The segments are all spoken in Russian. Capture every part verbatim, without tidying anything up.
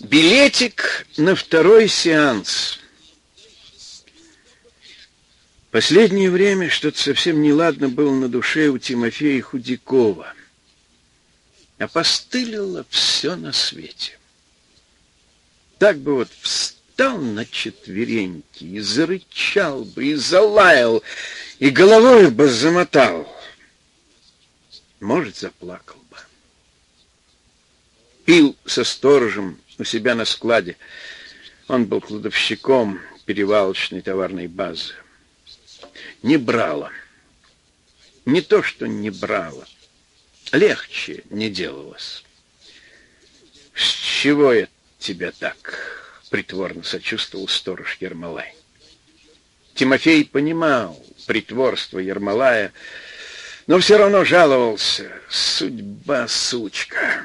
Билетик на второй сеанс. Последнее время что-то совсем неладно было на душе у Тимофея Худякова. Опостылило все на свете. Так бы вот встал на четвереньки и зарычал бы, и залаял, и головой бы замотал. Может, заплакал бы. Пил со сторожем у себя на складе. Он был кладовщиком перевалочной товарной базы. Не брало. Не то, что не брало. Легче не делалось. «С чего я тебя так?» — притворно сочувствовал сторож Ермолай. Тимофей понимал притворство Ермолая, но все равно жаловался. Судьба, сучка.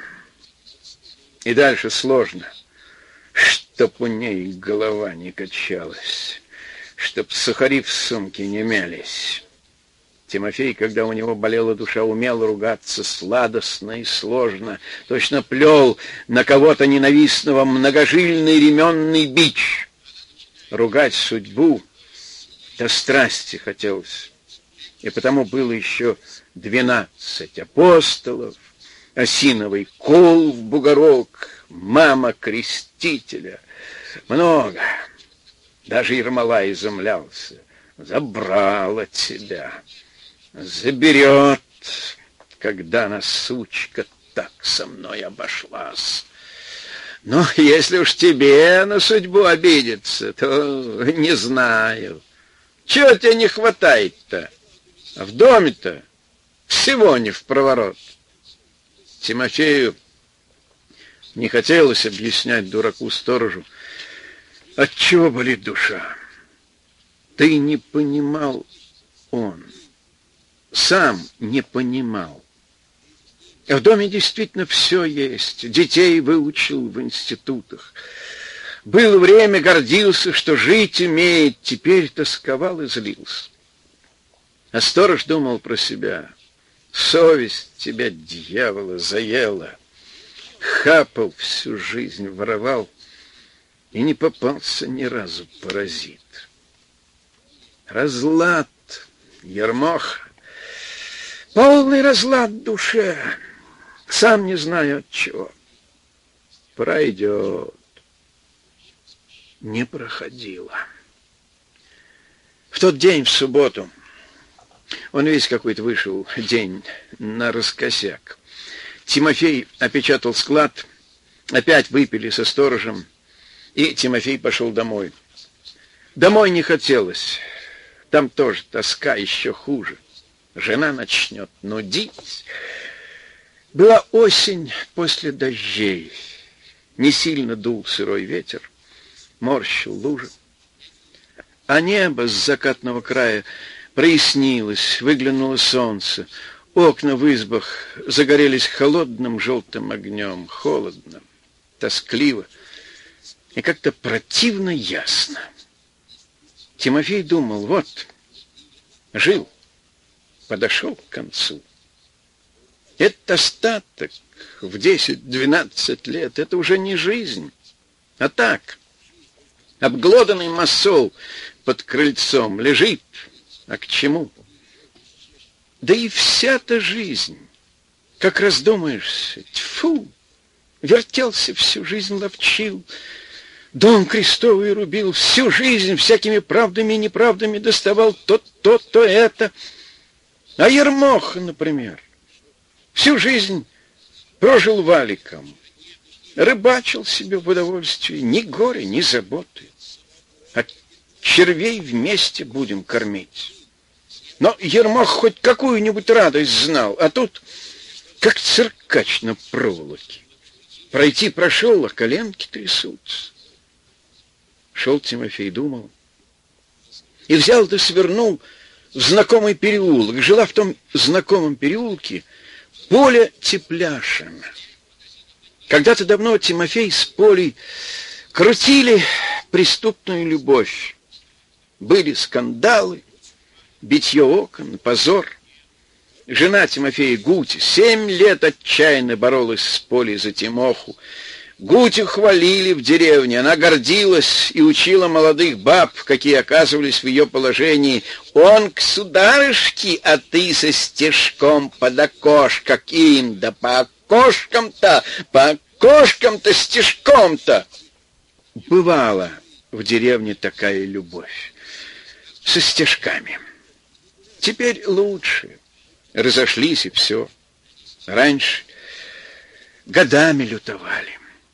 И дальше сложно. Чтоб у ней голова не качалась, чтоб сухари в сумке не мялись. Тимофей, когда у него болела душа, умел ругаться сладостно и сложно, точно плел на кого-то ненавистного многожильный ременный бич. Ругать судьбу до страсти хотелось, и потому было еще двенадцать апостолов, осиновый кол в бугорок, мама крестителя. Много. Даже Ермолай изумлялся. Забрала тебя. Заберет, когда она, сучка, так со мной обошлась. Но если уж тебе на судьбу обидеться, то не знаю. Чего тебе не хватает-то? А в доме-то всего не впроворот. Тимофею не хотелось объяснять дураку-сторожу, отчего болит душа. Ты не понимал он. Сам не понимал. В доме действительно все есть. Детей выучил в институтах. Было время, гордился, что жить умеет. Теперь тосковал и злился. А сторож думал про себя. Совесть тебя, дьявола, заела. Хапал всю жизнь, воровал. И не попался ни разу паразит. Разлад, Ермоха. Полный разлад в душе. Сам не знаю от чего. Пройдет. Не проходило. В тот день, в субботу, он весь какой-то вышел день нараскосяк. Тимофей опечатал склад, опять выпили со сторожем, и Тимофей пошел домой. Домой не хотелось. Там тоже тоска еще хуже. Жена начнет нудить. Была осень после дождей. Не сильно дул сырой ветер, морщил лужи. А небо с закатного края прояснилось, выглянуло солнце. Окна в избах загорелись холодным желтым огнем. Холодно, тоскливо и как-то противно ясно. Тимофей думал, вот, жил, подошел к концу. Этот остаток в десять-двенадцать лет, это уже не жизнь, а так, обглоданный масол под крыльцом лежит, а к чему? Да и вся-то жизнь, как раздумаешься, тьфу, вертелся всю жизнь, ловчил, дом крестовый рубил, всю жизнь всякими правдами и неправдами доставал то, то, то это. А Ермоха, например, всю жизнь прожил валиком, рыбачил себе в удовольствии, ни горя, ни заботы. А червей вместе будем кормить. Но Ермох хоть какую-нибудь радость знал, а тут как циркач на проволоке. Пройти прошел, а коленки трясутся. Шел Тимофей, думал. И взял да свернул в знакомый переулок. Жила в том знакомом переулке Поля Тепляшина. Когда-то давно Тимофей с Полей крутили преступную любовь. Были скандалы, битье окон, позор. Жена Тимофея Гути семь лет отчаянно боролась с Полей за Тимоху. Гутю хвалили в деревне, она гордилась и учила молодых баб, какие оказывались в ее положении. Он к сударышке, а ты со стежком под окошко им, да по окошкам-то, по окошкам-то, стежком-то. Бывала в деревне такая любовь, со стежками. Теперь лучше, разошлись и все. Раньше годами лютовали.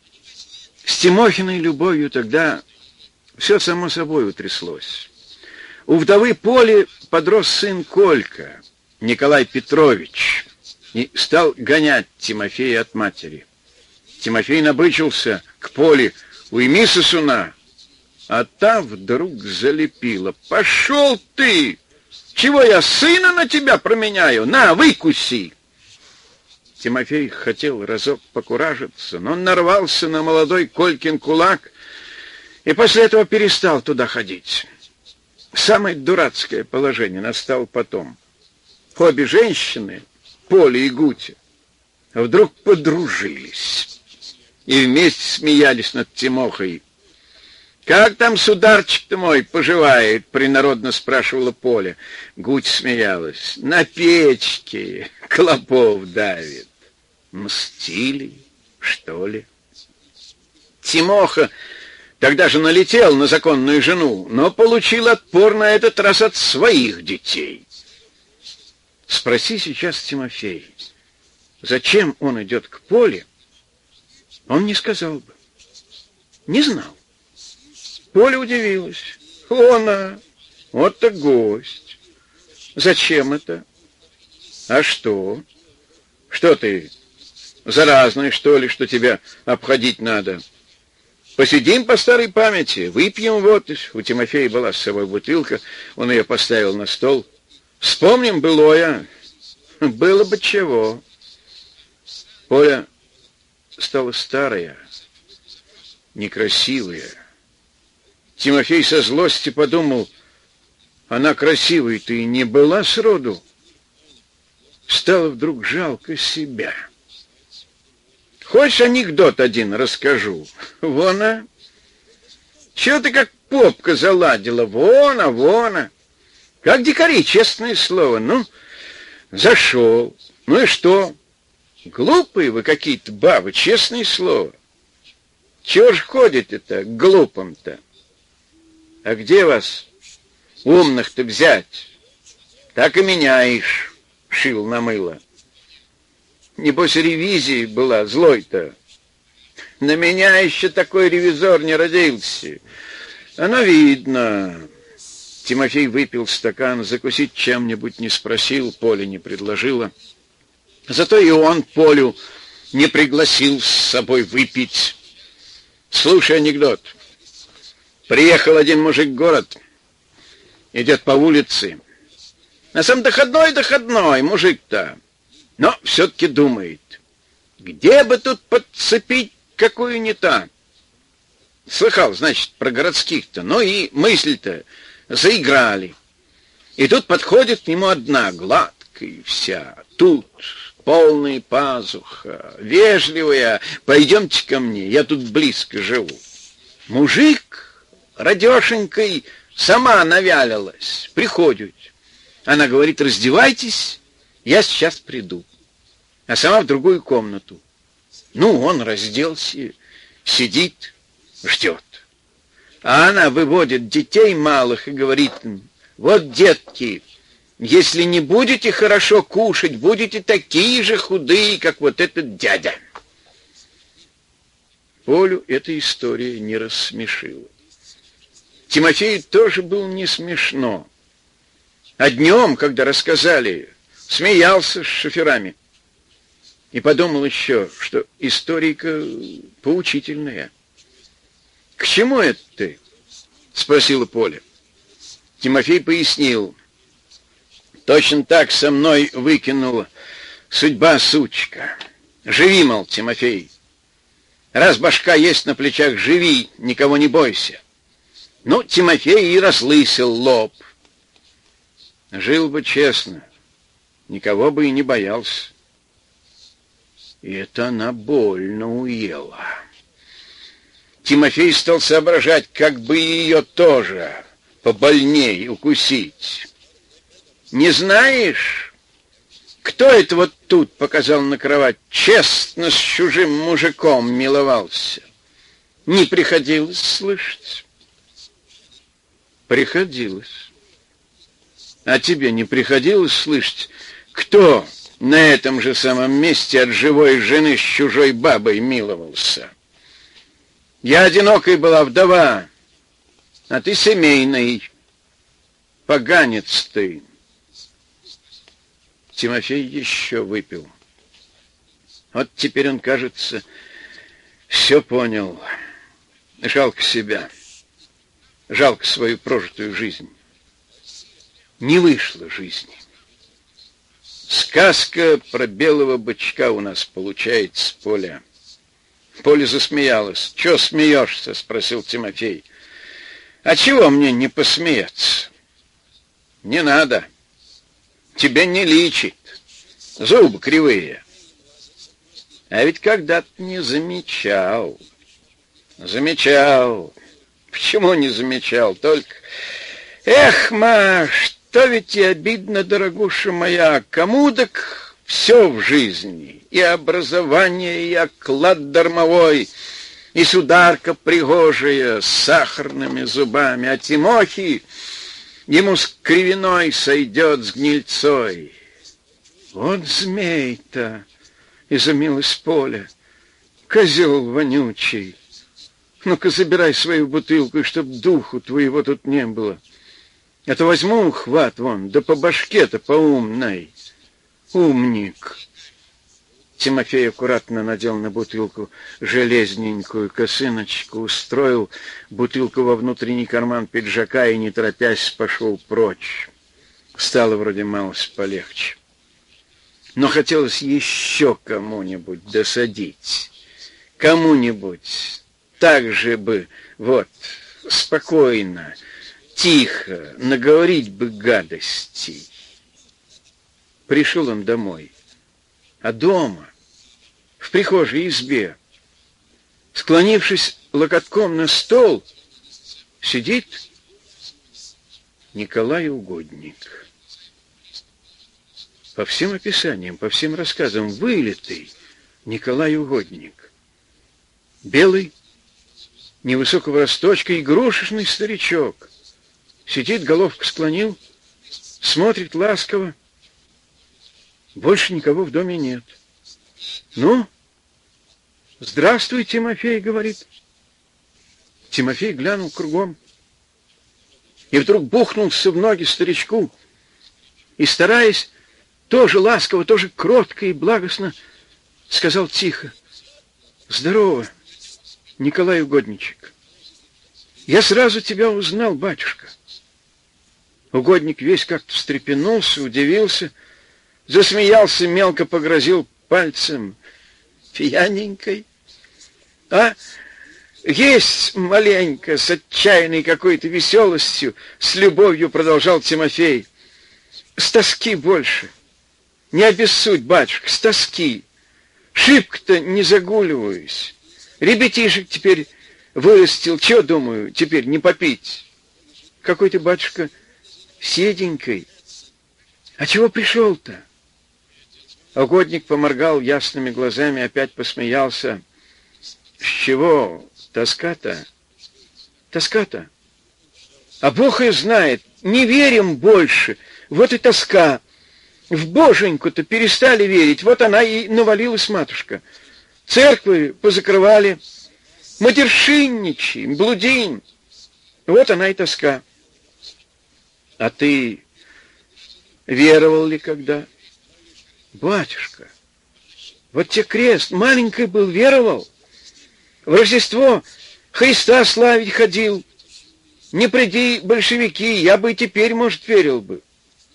С Тимохиной любовью тогда все само собой утряслось. У вдовы Поли подрос сын Колька, Николай Петрович, и стал гонять Тимофея от матери. Тимофей набычился к Поле: «Уйми сосуна!» А та вдруг залепила: «Пошел ты! Чего я сына на тебя променяю? На, выкуси!» Тимофей хотел разок покуражиться, но он нарвался на молодой Колькин кулак и после этого перестал туда ходить. Самое дурацкое положение настало потом. Обе женщины, Поля и Гутя, вдруг подружились и вместе смеялись над Тимохой. «Как там сударчик-то мой поживает?» — принародно спрашивала Поля. Гуть смеялась. «На печке клопов давит». Мстили, что ли? Тимоха тогда же налетел на законную жену, но получил отпор на этот раз от своих детей. Спроси сейчас Тимофей, зачем он идет к Поле, он не сказал бы. Не знал. Поля удивилась. Она, вот так гость. Зачем это? А что? Что ты, заразный, что ли, что тебя обходить надо? Посидим по старой памяти, выпьем вот. У Тимофея была с собой бутылка, он ее поставил на стол. Вспомним былое. Было бы чего. Поля стала старая, некрасивая. Тимофей со злости подумал: она красивой-то и не была сроду. Стало вдруг жалко себя. Хочешь, анекдот один расскажу? Вон, а? Чего ты как попка заладила? Вон, а вон, а? Как дикари, честное слово. Ну, зашел. Ну и что? Глупые вы какие-то бабы, честное слово. Чего ж ходите-то глупым-то? А где вас, умных-то, взять? Так и меняешь, шил на мыло. Небось, ревизии была злой-то. На меня еще такой ревизор не родился. Оно видно. Тимофей выпил стакан, закусить чем-нибудь не спросил, Поля не предложила. Зато и он Полю не пригласил с собой выпить. Слушай анекдот. Приехал один мужик в город, идет по улице. А сам доходной-доходной мужик-то. Но все-таки думает, где бы тут подцепить какую не та. Слыхал, значит, про городских-то. Ну и мысль-то заиграли. И тут подходит к нему одна, гладкая вся. Тут полная пазуха, вежливая. Пойдемте ко мне, я тут близко живу. Мужик радешенькой сама навялилась. Приходит. Она говорит: раздевайтесь, я сейчас приду. А сама в другую комнату. Ну, он разделся, сидит, ждет. А она выводит детей малых и говорит им: вот, детки, если не будете хорошо кушать, будете такие же худые, как вот этот дядя. Полю эта история не рассмешила. Тимофею тоже было не смешно. А днем, когда рассказали, смеялся с шоферами. И подумал еще, что историка поучительная. — К чему это ты? — спросила Поля. Тимофей пояснил. Точно так со мной выкинула судьба сучка. Живи, мол, Тимофей. Раз башка есть на плечах, живи, никого не бойся. Ну, Тимофей и разлысил лоб. Жил бы честно, никого бы и не боялся. И это она больно уела. Тимофей стал соображать, как бы ее тоже побольней укусить. «Не знаешь, кто это вот тут, — показал на кровать, — честно с чужим мужиком миловался? Не приходилось слышать?» «Приходилось. А тебе не приходилось слышать, кто на этом же самом месте от живой жены с чужой бабой миловался? Я одинокой была вдова, а ты семейный. Поганец ты!» Тимофей еще выпил. Вот теперь он, кажется, все понял. Жалко себя. Жалко свою прожитую жизнь. Не вышло жизни. Сказка про белого бычка у нас получается, Поля. Поля засмеялась. «Чего смеешься?» — спросил Тимофей. «А чего мне не посмеяться?» «Не надо. Тебе не личит. Зубы кривые». «А ведь когда-то не замечал». «Замечал. Почему не замечал? Только... Эх, ма, что ведь и обидно, дорогуша моя, кому так все в жизни, и образование, и оклад дармовой, и сударка пригожая с сахарными зубами, а Тимохи ему с кривиной сойдет с гнильцой». «Вот змей-то!» — изумилась Поля. «Козел вонючий! Ну-ка, забирай свою бутылку, и чтоб духу твоего тут не было. А то возьму ухват вон, да по башке-то по умной. Умник!» Тимофей аккуратно надел на бутылку железненькую косыночку, устроил бутылку во внутренний карман пиджака и, не торопясь, пошел прочь. Стало вроде малость полегче. Но хотелось еще кому-нибудь досадить. Кому-нибудь так же бы, вот, спокойно, тихо наговорить бы гадостей. Пришел он домой. А дома, в прихожей избе, склонившись локотком на стол, сидит Николай Угодник. По всем описаниям, по всем рассказам, вылитый Николай Угодник. Белый, невысокого росточка, игрушечный старичок. Сидит, головку склонил, смотрит ласково. Больше никого в доме нет. «Ну, здравствуй, Тимофей», — говорит. Тимофей глянул кругом и вдруг бухнулся в ноги старичку и, стараясь тоже ласково, тоже кротко и благостно, сказал тихо: «Здорово, Николай Угодничек. Я сразу тебя узнал, батюшка». Угодник весь как-то встрепенулся, удивился, засмеялся, мелко погрозил пальцем. «Пьяненькой? А? Есть маленько», — с отчаянной какой-то веселостью, с любовью продолжал Тимофей. «С тоски больше. Не обессудь, батюшка, с тоски. Шибко-то не загуливаюсь. Ребятишек теперь вырастил. Чего, думаю, теперь не попить? Какой ты, батюшка, седенькой. А чего пришел-то?» Угодник поморгал ясными глазами, опять посмеялся. «С чего тоска-то? Тоска-то? А Бог и знает, не верим больше. Вот и тоска. В Боженьку-то перестали верить. Вот она и навалилась, матушка. Церкви позакрывали. Матершинничаем, блудим. Вот она и тоска. А ты веровал ли когда?» «Батюшка, вот те крест, маленький был, веровал. В Рождество Христа славить ходил. Не приди большевики, я бы и теперь, может, верил бы».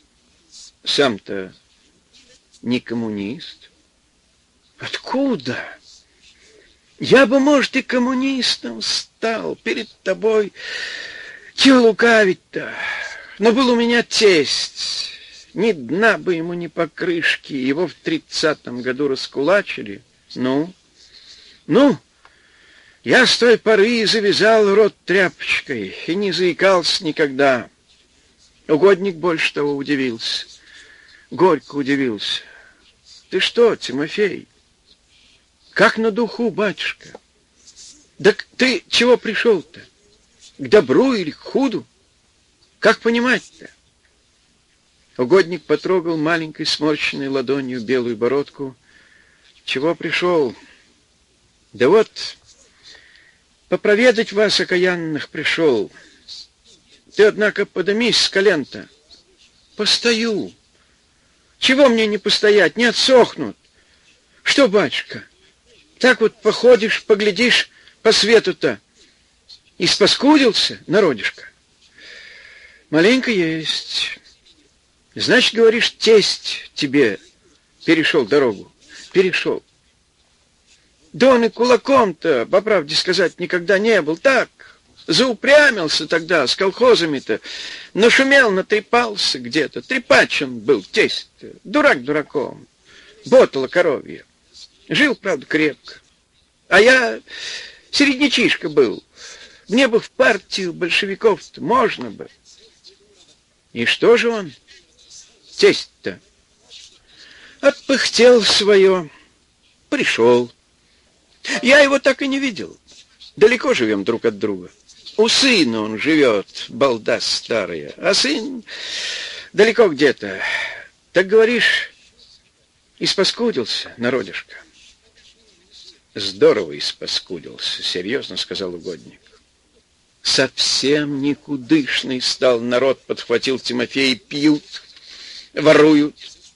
«Сам-то не коммунист?» «Откуда? Я бы, может, и коммунистом стал перед тобой. Чего лукавить-то? Но был у меня тесть. Ни дна бы ему, ни покрышки. Его в тридцатом году раскулачили. Ну, ну, Я с той поры завязал рот тряпочкой и не заикался никогда. Угодник больше того удивился. Горько удивился. Ты что, Тимофей? Как на духу, батюшка? Да ты чего пришел-то? К добру или к худу? Как понимать-то? Угодник потрогал маленькой сморщенной ладонью белую бородку. Чего пришел? Да вот, попроведать вас, окаянных, пришел. Ты, однако, подымись с колен-то. Постою. Чего мне не постоять? Не отсохнут. Что, батюшка, так вот походишь, поглядишь по свету-то. И спаскудился, народишко? Маленько есть. Значит, говоришь, тесть тебе перешел дорогу. Перешел. Да он и кулаком-то, по правде сказать, никогда не был. Так, заупрямился тогда с колхозами-то. Нашумел, натрепался где-то. Трепач он был, тесть-то. Дурак дураком. Ботало коровье. Жил, правда, крепко. А я середнячишка был. Мне бы в партию большевиков-то можно бы. И что же он, тесть-то? Отпыхтел свое. Пришел. Я его так и не видел. Далеко живем друг от друга. У сына он живет, балда старая. А сын далеко где-то. Так говоришь, испаскудился, народишко. Здорово испаскудился, серьезно сказал угодник. Совсем никудышный стал народ, подхватил Тимофей. Пьют, воруют.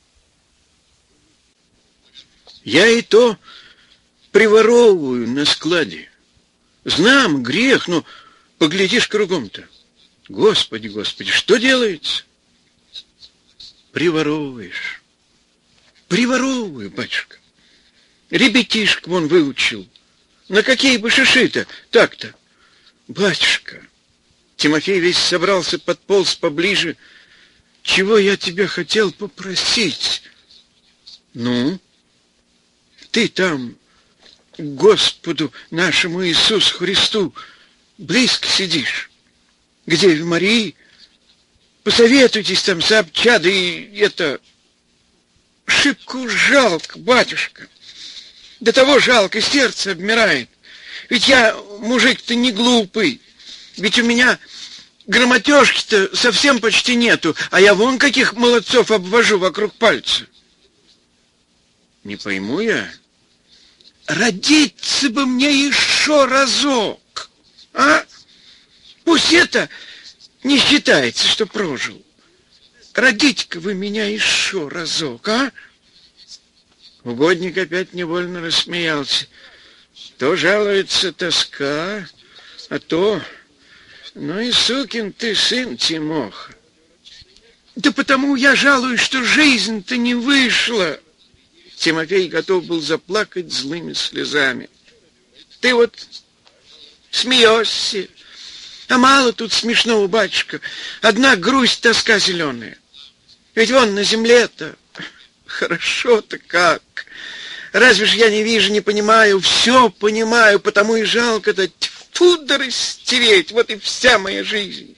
Я и то приворовываю на складе. Знам, грех, но поглядишь кругом-то. Господи, Господи, что делается? Приворовываешь. Приворовываю, батюшка. Ребятишек вон выучил. На какие бы шиши-то? Так-то. Батюшка, Тимофей весь собрался, подполз поближе. Чего я тебя хотел попросить? Ну, ты там к Господу нашему Иисусу Христу близко сидишь. К Деве Марии? Посоветуйтесь там сообща, да и это... Шибко жалко, батюшка. До того жалко, сердце обмирает. Ведь я мужик-то не глупый. Ведь у меня грамотежки-то совсем почти нету, а я вон каких молодцов обвожу вокруг пальца. Не пойму я. Родиться бы мне еще разок, а? Пусть это не считается, что прожил. Родите-ка вы меня еще разок, а? Угодник опять невольно рассмеялся. То жалуется тоска, а то... Ну и сукин ты сын, Тимоха. Да потому я жалуюсь, что жизнь-то не вышла. Тимофей готов был заплакать злыми слезами. Ты вот смеешься. А мало тут смешного, батюшка. Одна грусть, тоска зеленая. Ведь вон на земле-то хорошо-то как. Разве ж я не вижу, не понимаю? Все понимаю, потому и жалко-то тьфу да растереть. Вот и вся моя жизнь.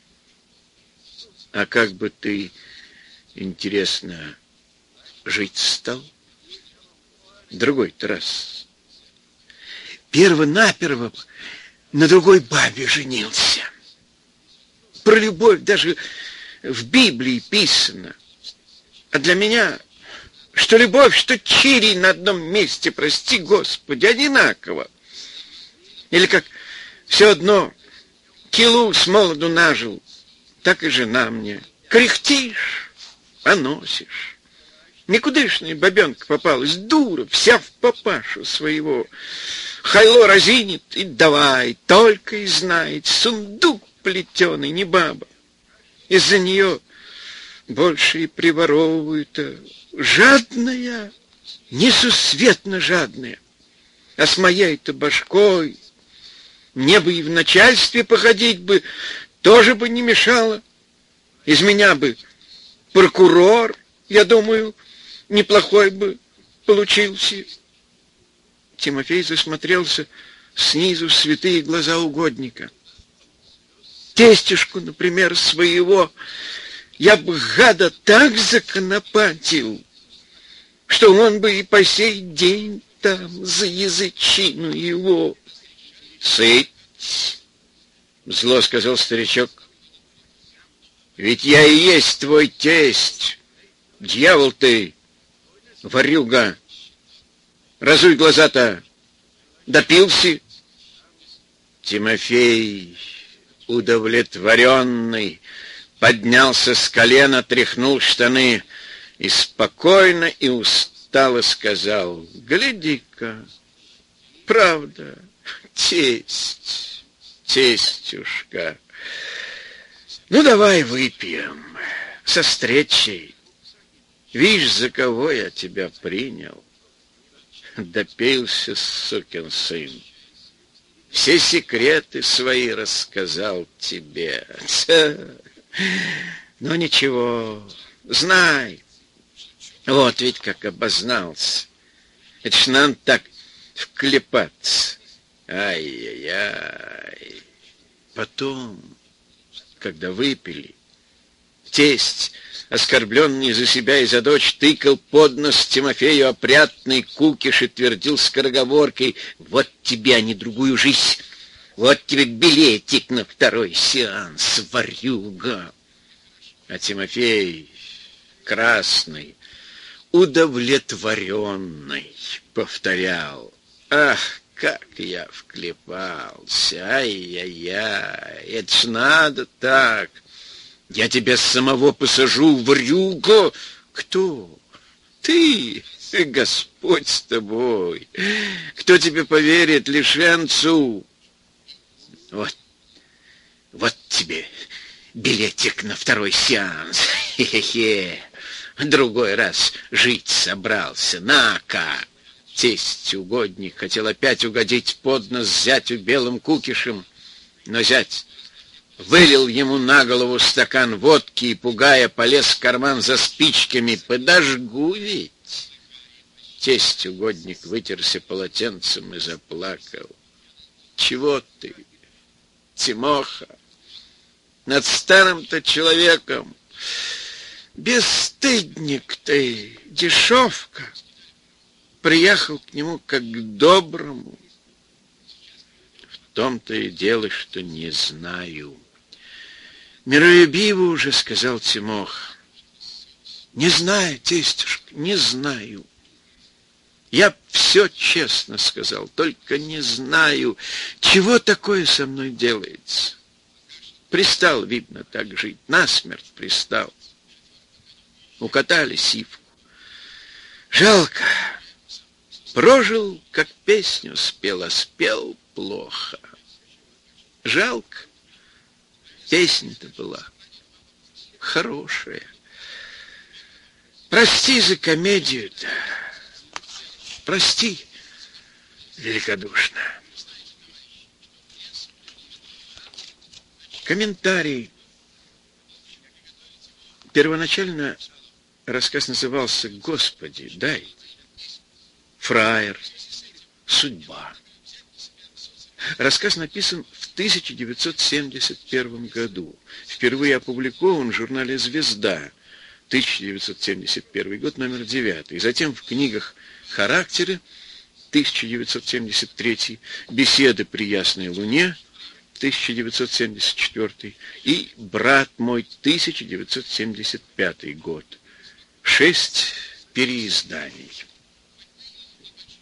А как бы ты, интересно, жить стал? Другой-то раз. Перво-наперво на другой бабе женился. Про любовь даже в Библии писано. А для меня, что любовь, что чирий на одном месте, прости Господи, одинаково. Или как все одно килу с молоду нажил, так и жена мне. Кряхтишь, поносишь. Никудышная бабенка попалась, дура, вся в папашу своего. Хайло разинит и давай, только и знает, сундук плетеный, не баба. Из-за нее больше и приворовывают-то. Жадная, несусветно жадная. А с моей-то башкой мне бы и в начальстве походить бы, тоже бы не мешало. Из меня бы прокурор, я думаю, неплохой бы получился. Тимофей засмотрелся снизу святые глаза угодника. Тестюшку, например, своего я бы, гада, так законопатил, что он бы и по сей день там за язычину его. Сыть, зло сказал старичок. Ведь я и есть твой тесть. Дьявол ты, ворюга. Разуй глаза-то. Допился? Тимофей, удовлетворенный, поднялся с колена, тряхнул штаны и спокойно и устало сказал: гляди-ка, правда, тесть, тестюшка. Ну, давай выпьем со встречей. Видишь, за кого я тебя принял. Допился, сукин сын. Все секреты свои рассказал тебе. Но ничего, знай. Вот ведь как обознался. Это ж нам так вклепаться. Ай-яй-яй. Потом, когда выпили, тесть, оскорбленный за себя и за дочь, тыкал под нос Тимофею опрятный кукиш и твердил скороговоркой: вот тебе, а не другую жизнь, вот тебе билетик на второй сеанс, ворюга. А Тимофей, красный, удовлетворенный, повторял: ах, как я вклепался, ай-яй-яй, это ж надо так. Я тебя самого посажу, ворюга. Кто? Ты, Господь с тобой. Кто тебе поверит, лишенцу? Вот, вот тебе билетик на второй сеанс. Хе-хе-хе. Другой раз жить собрался. На-ка. Тесть угодник хотел опять угодить под нос зятю белым кукишем, но зять вылил ему на голову стакан водки и, пугая, полез в карман за спичками. Подожгу ведь. Тесть угодник вытерся полотенцем и заплакал. Чего ты, Тимоха, над старым-то человеком? Бесстыдник ты, дешевка. Приехал к нему как к доброму. В том-то и дело, что не знаю. Миролюбиво уже сказал Тимоха. Не знаю, тестюшка, не знаю. Я все честно сказал, только не знаю, чего такое со мной делается. Пристал, видно, так жить, насмерть пристал. Укатали сивку. Жалко. Прожил, как песню спел, а спел плохо. Жалко. Песня-то была хорошая. Прости за комедию-то. Прости великодушно. Комментарий. Первоначально рассказ назывался «Господи, дай». Фраер. Судьба. Рассказ написан в тысяча девятьсот семьдесят первом году. Впервые опубликован в журнале «Звезда», тысяча девятьсот семьдесят первый год, номер девятый. Затем в книгах «Характеры», тысяча девятьсот семьдесят третий, «Беседы при ясной луне», тысяча девятьсот семьдесят четвёртый, и «Брат мой», тысяча девятьсот семьдесят пятый год. Шесть переизданий.